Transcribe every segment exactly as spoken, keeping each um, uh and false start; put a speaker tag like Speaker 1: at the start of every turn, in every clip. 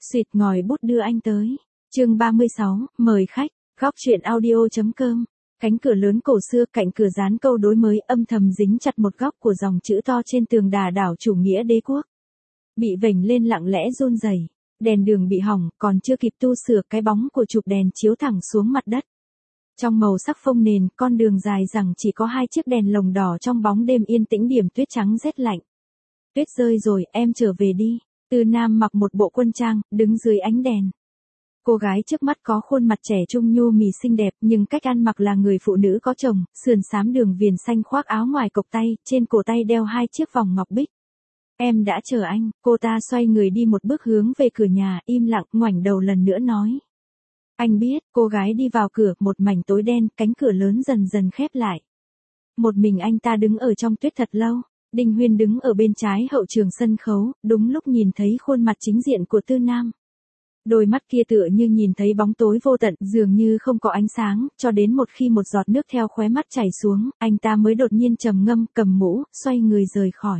Speaker 1: Xịt ngòi bút đưa anh tới. Chương ba mươi sáu, mời khách. Góc truyện audio.com. Cánh cửa lớn cổ xưa cạnh cửa dán câu đối mới âm thầm dính chặt một góc của dòng chữ to trên tường đà đảo chủ nghĩa đế quốc. Bị vểnh lên lặng lẽ run rẩy. Đèn đường bị hỏng, còn chưa kịp tu sửa, cái bóng của chụp đèn chiếu thẳng xuống mặt đất. Trong màu sắc phông nền, con đường dài rằng chỉ có hai chiếc đèn lồng đỏ trong bóng đêm yên tĩnh điểm tuyết trắng rét lạnh. Tuyết rơi rồi, em trở về đi. Tư Nam mặc một bộ quân trang, đứng dưới ánh đèn. Cô gái trước mắt có khuôn mặt trẻ trung nhu mì xinh đẹp, nhưng cách ăn mặc là người phụ nữ có chồng, sườn xám đường viền xanh khoác áo ngoài cộc tay, trên cổ tay đeo hai chiếc vòng ngọc bích. Em đã chờ anh. Cô ta xoay người đi một bước hướng về cửa nhà, im lặng, ngoảnh đầu lần nữa nói. Anh biết. Cô gái đi vào cửa, một mảnh tối đen, cánh cửa lớn dần dần khép lại. Một mình anh ta đứng ở trong tuyết thật lâu. Đinh Huyên đứng ở bên trái hậu trường sân khấu, đúng lúc nhìn thấy khuôn mặt chính diện của Tư Nam. Đôi mắt kia tựa như nhìn thấy bóng tối vô tận, dường như không có ánh sáng, cho đến một khi một giọt nước theo khóe mắt chảy xuống, anh ta mới đột nhiên trầm ngâm, cầm mũ, xoay người rời khỏi.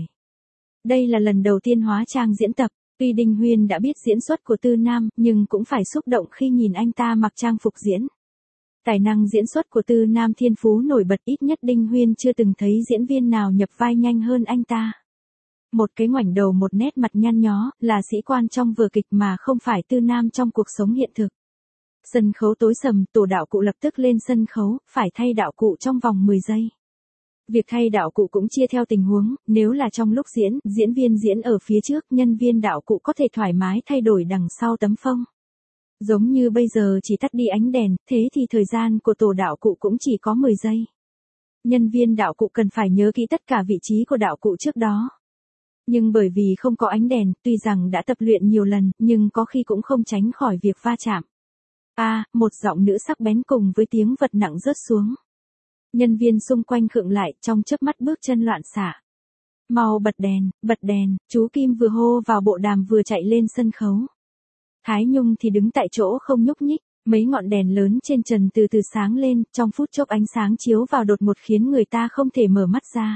Speaker 1: Đây là lần đầu tiên hóa trang diễn tập, tuy Đinh Huyên đã biết diễn xuất của Tư Nam, nhưng cũng phải xúc động khi nhìn anh ta mặc trang phục diễn. Tài năng diễn xuất của Tư Nam thiên phú nổi bật, ít nhất Đinh Huyên chưa từng thấy diễn viên nào nhập vai nhanh hơn anh ta. Một cái ngoảnh đầu, một nét mặt nhăn nhó, là sĩ quan trong vở kịch mà không phải Tư Nam trong cuộc sống hiện thực. Sân khấu tối sầm, tổ đạo cụ lập tức lên sân khấu, phải thay đạo cụ trong vòng mười giây. Việc thay đạo cụ cũng chia theo tình huống, nếu là trong lúc diễn, diễn viên diễn ở phía trước, nhân viên đạo cụ có thể thoải mái thay đổi đằng sau tấm phông. Giống như bây giờ chỉ tắt đi ánh đèn, thế thì thời gian của tổ đạo cụ cũng chỉ có mười giây. Nhân viên đạo cụ cần phải nhớ kỹ tất cả vị trí của đạo cụ trước đó. Nhưng bởi vì không có ánh đèn, tuy rằng đã tập luyện nhiều lần, nhưng có khi cũng không tránh khỏi việc va chạm. A, à, một giọng nữ sắc bén cùng với tiếng vật nặng rớt xuống. Nhân viên xung quanh khựng lại, trong chớp mắt bước chân loạn xạ. Mau bật đèn, bật đèn, chú Kim vừa hô vào bộ đàm vừa chạy lên sân khấu. Thái Nhung thì đứng tại chỗ không nhúc nhích, mấy ngọn đèn lớn trên trần từ từ sáng lên, trong phút chốc ánh sáng chiếu vào đột ngột khiến người ta không thể mở mắt ra.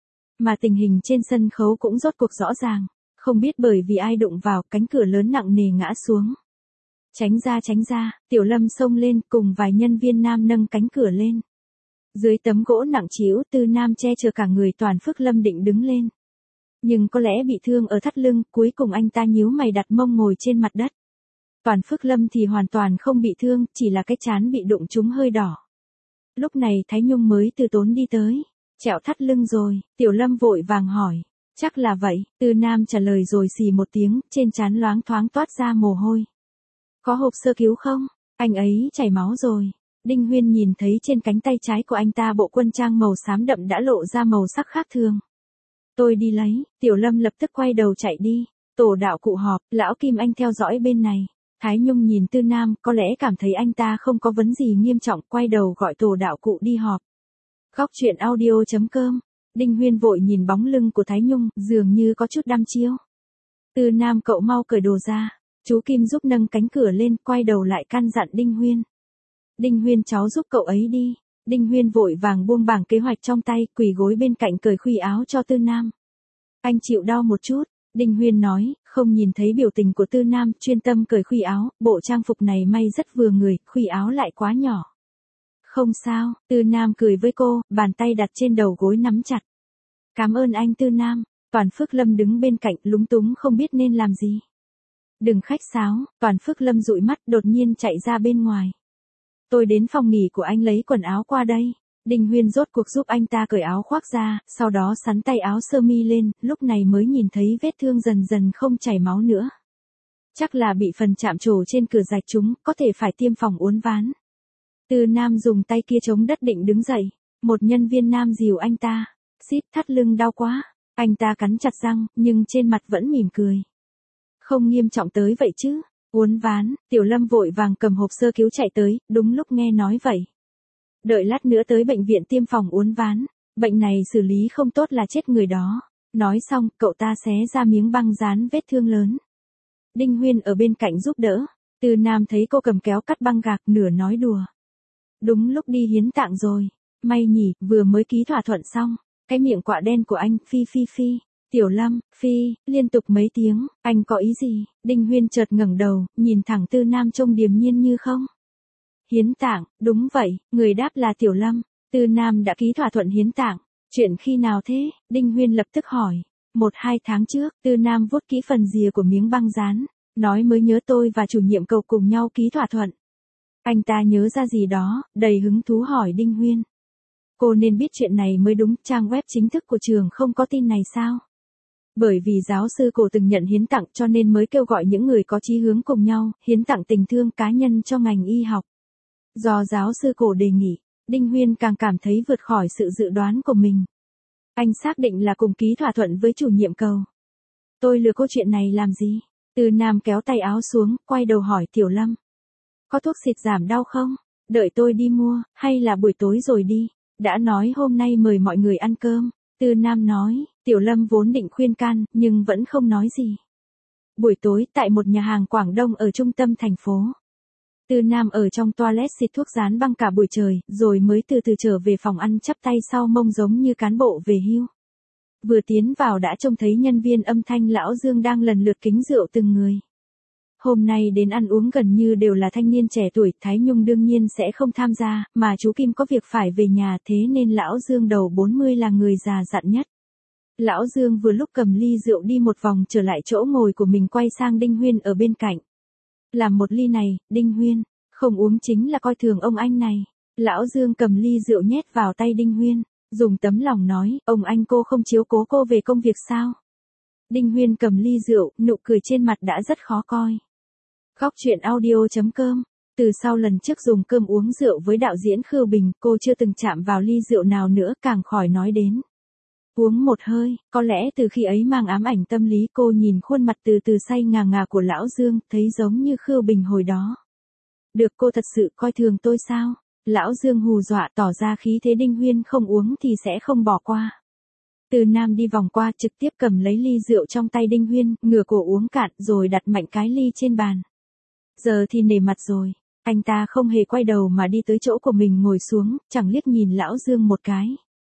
Speaker 1: Mà tình hình trên sân khấu cũng rốt cuộc rõ ràng, không biết bởi vì ai đụng vào, cánh cửa lớn nặng nề ngã xuống. Tránh ra tránh ra, Tiểu Lâm xông lên cùng vài nhân viên nam nâng cánh cửa lên. Dưới tấm gỗ nặng trĩu, Tư Nam che chở cả người. Toàn Phước Lâm định đứng lên. Nhưng có lẽ bị thương ở thắt lưng, cuối cùng anh ta nhíu mày đặt mông ngồi trên mặt đất. Toàn Phước Lâm thì hoàn toàn không bị thương, chỉ là cái trán bị đụng trúng hơi đỏ. Lúc này Thái Nhung mới từ tốn đi tới. Chẹo thắt lưng rồi, Tiểu Lâm vội vàng hỏi. Chắc là vậy, Tư Nam trả lời rồi xì một tiếng, trên trán loáng thoáng toát ra mồ hôi. Có hộp sơ cứu không? Anh ấy chảy máu rồi. Đinh Huyên nhìn thấy trên cánh tay trái của anh ta bộ quân trang màu xám đậm đã lộ ra màu sắc khác thường. Tôi đi lấy. Tiểu Lâm lập tức quay đầu chạy đi. Tổ đạo cụ họp, lão Kim Anh theo dõi bên này. Thái Nhung nhìn Tư Nam, có lẽ cảm thấy anh ta không có vấn gì nghiêm trọng, quay đầu gọi tổ đạo cụ đi họp. Góc truyện audio.com. Đinh Huyên vội nhìn bóng lưng của Thái Nhung, dường như có chút đăm chiêu. Tư Nam, cậu mau cởi đồ ra. Chú Kim giúp nâng cánh cửa lên, quay đầu lại căn dặn Đinh Huyên. Đinh Huyên, cháu giúp cậu ấy đi. Đinh Huyên vội vàng buông bảng kế hoạch trong tay, quỳ gối bên cạnh cởi khuy áo cho Tư Nam. Anh chịu đau một chút. Đinh Huyên nói, không nhìn thấy biểu tình của Tư Nam, chuyên tâm cởi khuy áo, bộ trang phục này may rất vừa người, khuy áo lại quá nhỏ. Không sao, Tư Nam cười với cô, bàn tay đặt trên đầu gối nắm chặt. Cảm ơn anh Tư Nam. Toàn Phước Lâm đứng bên cạnh, lúng túng không biết nên làm gì. Đừng khách sáo. Toàn Phước Lâm dụi mắt, đột nhiên chạy ra bên ngoài. Tôi đến phòng nghỉ của anh lấy quần áo qua đây. Đinh Huyên rốt cuộc giúp anh ta cởi áo khoác ra, sau đó sắn tay áo sơ mi lên, lúc này mới nhìn thấy vết thương dần dần không chảy máu nữa. Chắc là bị phần chạm trổ trên cửa rạch chúng, có thể phải tiêm phòng uốn ván. Tư Nam dùng tay kia chống đất định đứng dậy. Một nhân viên nam dìu anh ta. Xít, thắt lưng đau quá. Anh ta cắn chặt răng, nhưng trên mặt vẫn mỉm cười. Không nghiêm trọng tới vậy chứ. Uốn ván. Tiểu Lâm vội vàng cầm hộp sơ cứu chạy tới, đúng lúc nghe nói vậy. Đợi lát nữa tới bệnh viện tiêm phòng uốn ván. Bệnh này xử lý không tốt là chết người đó. Nói xong, cậu ta xé ra miếng băng dán vết thương lớn. Đinh Huyên ở bên cạnh giúp đỡ. Tư Nam thấy cô cầm kéo cắt băng gạc, nửa nói đùa. Đúng lúc đi hiến tạng rồi. May nhỉ, vừa mới ký thỏa thuận xong. Cái miệng quạ đen của anh, phi phi phi. Tiểu Lâm, Phi, liên tục mấy tiếng, anh có ý gì? Đinh Huyên chợt ngẩng đầu, nhìn thẳng Tư Nam trông điềm nhiên như không. Hiến tạng, đúng vậy, người đáp là Tiểu Lâm. Tư Nam đã ký thỏa thuận hiến tạng. Chuyện khi nào thế? Đinh Huyên lập tức hỏi. Một hai tháng trước, Tư Nam vuốt kỹ phần rìa của miếng băng dán, nói mới nhớ tôi và chủ nhiệm cầu cùng nhau ký thỏa thuận. Anh ta nhớ ra gì đó, đầy hứng thú hỏi Đinh Huyên. Cô nên biết chuyện này mới đúng, trang web chính thức của trường không có tin này sao? Bởi vì giáo sư Cổ từng nhận hiến tặng cho nên mới kêu gọi những người có chí hướng cùng nhau, hiến tặng tình thương cá nhân cho ngành y học. Do giáo sư Cổ đề nghị, Đinh Huyên càng cảm thấy vượt khỏi sự dự đoán của mình. Anh xác định là cùng ký thỏa thuận với chủ nhiệm cầu. Tôi lừa cô chuyện này làm gì? Tư Nam kéo tay áo xuống, quay đầu hỏi Tiểu Lâm. Có thuốc xịt giảm đau không? Đợi tôi đi mua, hay là buổi tối rồi đi? Đã nói hôm nay mời mọi người ăn cơm. Tư Nam nói, Tiểu Lâm vốn định khuyên can, nhưng vẫn không nói gì. Buổi tối, tại một nhà hàng Quảng Đông ở trung tâm thành phố. Tư Nam ở trong toilet xịt thuốc dán băng cả buổi trời, rồi mới từ từ trở về phòng ăn chắp tay sau mông giống như cán bộ về hưu. Vừa tiến vào đã trông thấy nhân viên âm thanh lão Dương đang lần lượt kính rượu từng người. Hôm nay đến ăn uống gần như đều là thanh niên trẻ tuổi, Thái Nhung đương nhiên sẽ không tham gia, mà chú Kim có việc phải về nhà, thế nên lão Dương đầu bốn mươi là người già dặn nhất. Lão Dương vừa lúc cầm ly rượu đi một vòng trở lại chỗ ngồi của mình, quay sang Đinh Huyên ở bên cạnh. Làm một ly này, Đinh Huyên, không uống chính là coi thường ông anh này. Lão Dương cầm ly rượu nhét vào tay Đinh Huyên, dùng tấm lòng nói, ông anh cô không chiếu cố cô về công việc sao? Đinh Huyên cầm ly rượu, nụ cười trên mặt đã rất khó coi. Góc truyện audio chấm com. Từ sau lần trước dùng cơm uống rượu với đạo diễn Khưu Bình, cô chưa từng chạm vào ly rượu nào nữa, càng khỏi nói đến. Uống một hơi, có lẽ từ khi ấy mang ám ảnh tâm lý, cô nhìn khuôn mặt từ từ say ngà ngà của lão Dương, thấy giống như Khưu Bình hồi đó. Được, cô thật sự coi thường tôi sao? Lão Dương hù dọa, tỏ ra khí thế Đinh Huyên không uống thì sẽ không bỏ qua. Tư Nam đi vòng qua, trực tiếp cầm lấy ly rượu trong tay Đinh Huyên, ngửa cổ uống cạn rồi đặt mạnh cái ly trên bàn. Giờ thì nể mặt rồi, anh ta không hề quay đầu mà đi tới chỗ của mình ngồi xuống, chẳng liếc nhìn lão Dương một cái.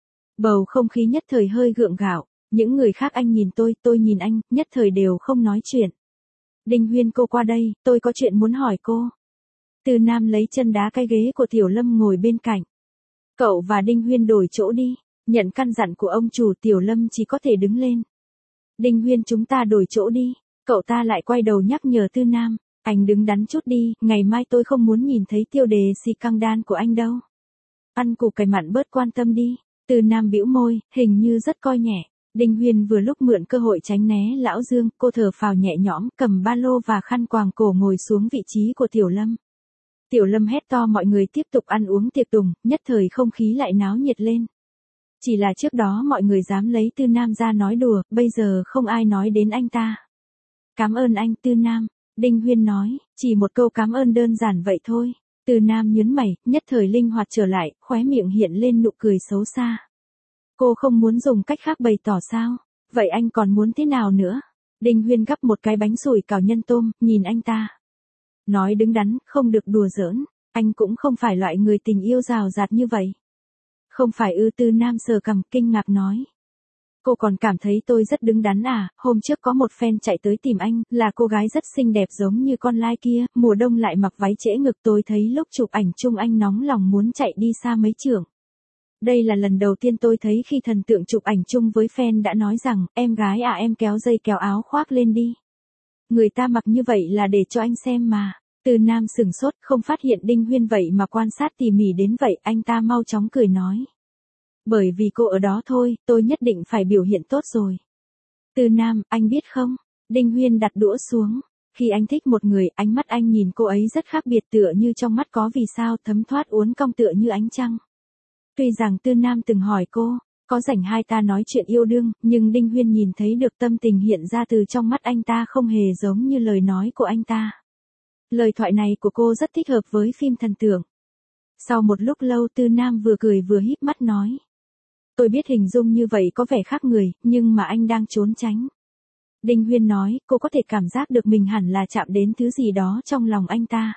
Speaker 1: Bầu không khí nhất thời hơi gượng gạo, những người khác anh nhìn tôi, tôi nhìn anh, nhất thời đều không nói chuyện. Đinh Huyên, cô qua đây, tôi có chuyện muốn hỏi cô. Tư Nam lấy chân đá cái ghế của Tiểu Lâm ngồi bên cạnh. Cậu và Đinh Huyên đổi chỗ đi, nhận căn dặn của ông chủ. Tiểu Lâm chỉ có thể đứng lên. Đinh Huyên, chúng ta đổi chỗ đi. Cậu ta lại quay đầu nhắc nhở Tư Nam, anh đứng đắn chút đi, ngày mai tôi không muốn nhìn thấy tiêu đề xì căng đan của anh đâu. Ăn củ cải mặn bớt quan tâm đi. Tư Nam bĩu môi, hình như rất coi nhẹ. Đinh Huyên vừa lúc mượn cơ hội tránh né lão Dương, cô thở phào nhẹ nhõm, cầm ba lô và khăn quàng cổ ngồi xuống vị trí của Tiểu Lâm. Tiểu Lâm hét to, mọi người tiếp tục ăn uống tiệc tùng, nhất thời không khí lại náo nhiệt lên. Chỉ là trước đó mọi người dám lấy Tư Nam ra nói đùa, bây giờ không ai nói đến anh ta. Cảm ơn anh, Tư Nam. Đinh Huyên nói, chỉ một câu cảm ơn đơn giản vậy thôi. Tư Nam nhướng mày, nhất thời linh hoạt trở lại, khóe miệng hiện lên nụ cười xấu xa. Cô không muốn dùng cách khác bày tỏ sao? Vậy anh còn muốn thế nào nữa? Đinh Huyên gắp một cái bánh sủi cảo nhân tôm, nhìn anh ta. Nói đứng đắn, không được đùa giỡn, anh cũng không phải loại người tình yêu rào rạt như vậy. Không phải ư? Tư Nam sờ cằm, kinh ngạc nói. Cô còn cảm thấy tôi rất đứng đắn à? Hôm trước có một fan chạy tới tìm anh, là cô gái rất xinh đẹp giống như con lai kia, mùa đông lại mặc váy trễ ngực, tôi thấy lúc chụp ảnh chung anh nóng lòng muốn chạy đi xa mấy trượng. Đây là lần đầu tiên tôi thấy khi thần tượng chụp ảnh chung với fan đã nói rằng, em gái à, em kéo dây kéo áo khoác lên đi. Người ta mặc như vậy là để cho anh xem mà. Tư Nam sừng sốt, không phát hiện Đinh Huyên vậy mà quan sát tỉ mỉ đến vậy, anh ta mau chóng cười nói. Bởi vì cô ở đó thôi, tôi nhất định phải biểu hiện tốt rồi. Tư Nam, anh biết không? Đinh Huyên đặt đũa xuống. Khi anh thích một người, ánh mắt anh nhìn cô ấy rất khác biệt, tựa như trong mắt có vì sao thấm thoát uốn cong tựa như ánh trăng. Tuy rằng Tư Nam từng hỏi cô, có rảnh hai ta nói chuyện yêu đương, nhưng Đinh Huyên nhìn thấy được tâm tình hiện ra từ trong mắt anh ta không hề giống như lời nói của anh ta. Lời thoại này của cô rất thích hợp với phim thần tượng. Sau một lúc lâu, Tư Nam vừa cười vừa híp mắt nói. Tôi biết hình dung như vậy có vẻ khác người, nhưng mà anh đang trốn tránh. Đinh Huyên nói, cô có thể cảm giác được mình hẳn là chạm đến thứ gì đó trong lòng anh ta.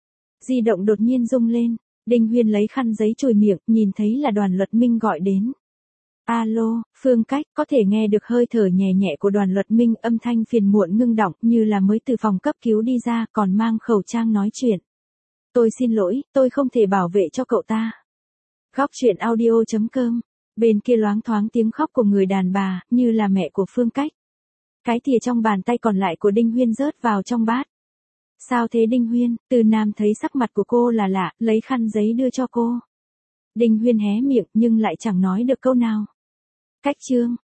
Speaker 1: Di động đột nhiên rung lên, Đinh Huyên lấy khăn giấy chùi miệng, nhìn thấy là Đoàn Luật Minh gọi đến. Alo, Phương Cách, có thể nghe được hơi thở nhẹ nhẹ của Đoàn Luật Minh, âm thanh phiền muộn ngưng đọng như là mới từ phòng cấp cứu đi ra còn mang khẩu trang nói chuyện. Tôi xin lỗi, tôi không thể bảo vệ cho cậu ta. Góc chuyện audio.com. Bên kia loáng thoáng tiếng khóc của người đàn bà, như là mẹ của Phương Cách. Cái thìa trong bàn tay còn lại của Đinh Huyên rớt vào trong bát. Sao thế Đinh Huyên? Từ Nam thấy sắc mặt của cô là lạ, lấy khăn giấy đưa cho cô. Đinh Huyên hé miệng nhưng lại chẳng nói được câu nào. Cách Trương,